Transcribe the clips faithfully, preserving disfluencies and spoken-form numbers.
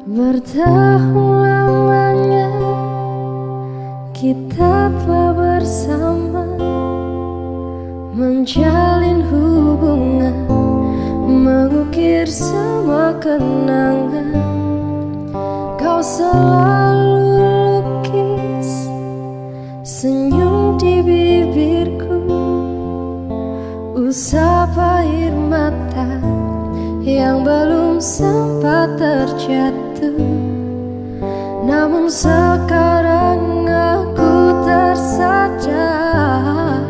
Bertahun lamanya kita telah bersama, menjalin hubungan, mengukir semua kenangan. Kau selalu lukis senyum di bibirku, usap air mata yang belum sempat terjatuh. Namun sekarang aku tersadar,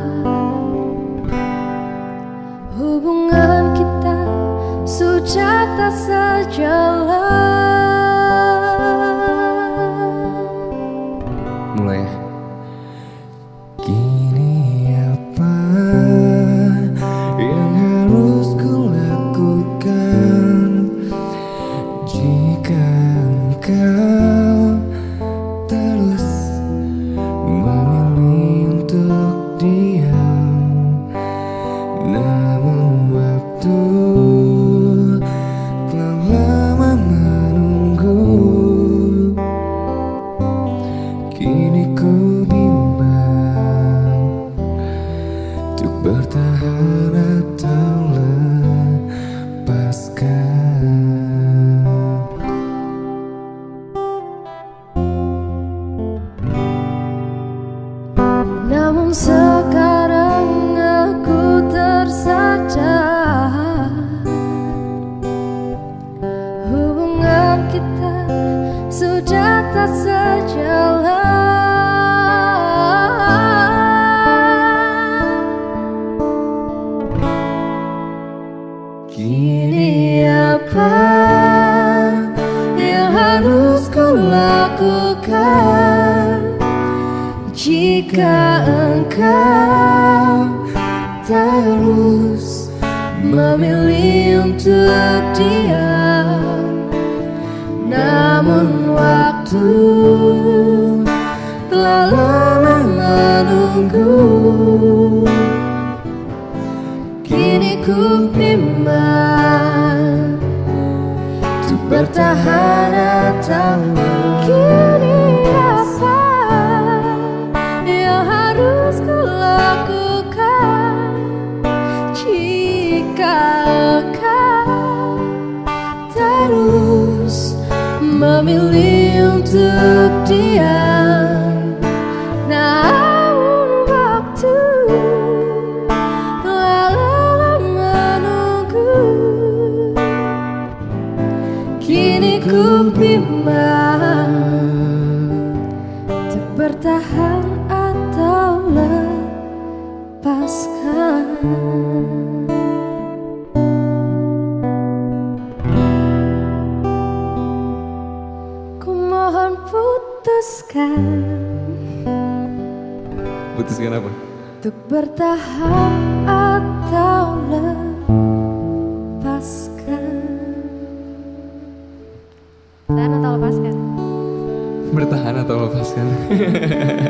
hubungan kita sudah tak sejalan. Mulai ya. Kini apa yang harus kulakukan jika engkau terus memilih untuk diam? Namun waktu telah lama menunggu, kini ku bimbang untuk bertahan atau lepaskan. Namun sekarang aku tersadar, hubungan kita sudah tak sejalan. Kini apa yang harus kulakukan jika engkau terus memilih untuk diam? Namun waktu telah lama menunggu, kini ku bimbang untuk bertahan atau kini apa yang harus kulakukan jika engkau terus memilih untuk diam? Namun waktu telah lama menunggu, kini ku bimbang untuk bertahan atau lepaskan. Ku mohon putuskan. Putuskan apa? Untuk bertahan atau lepaskan. Dan atau lepaskan? Bertahan atau lepaskan?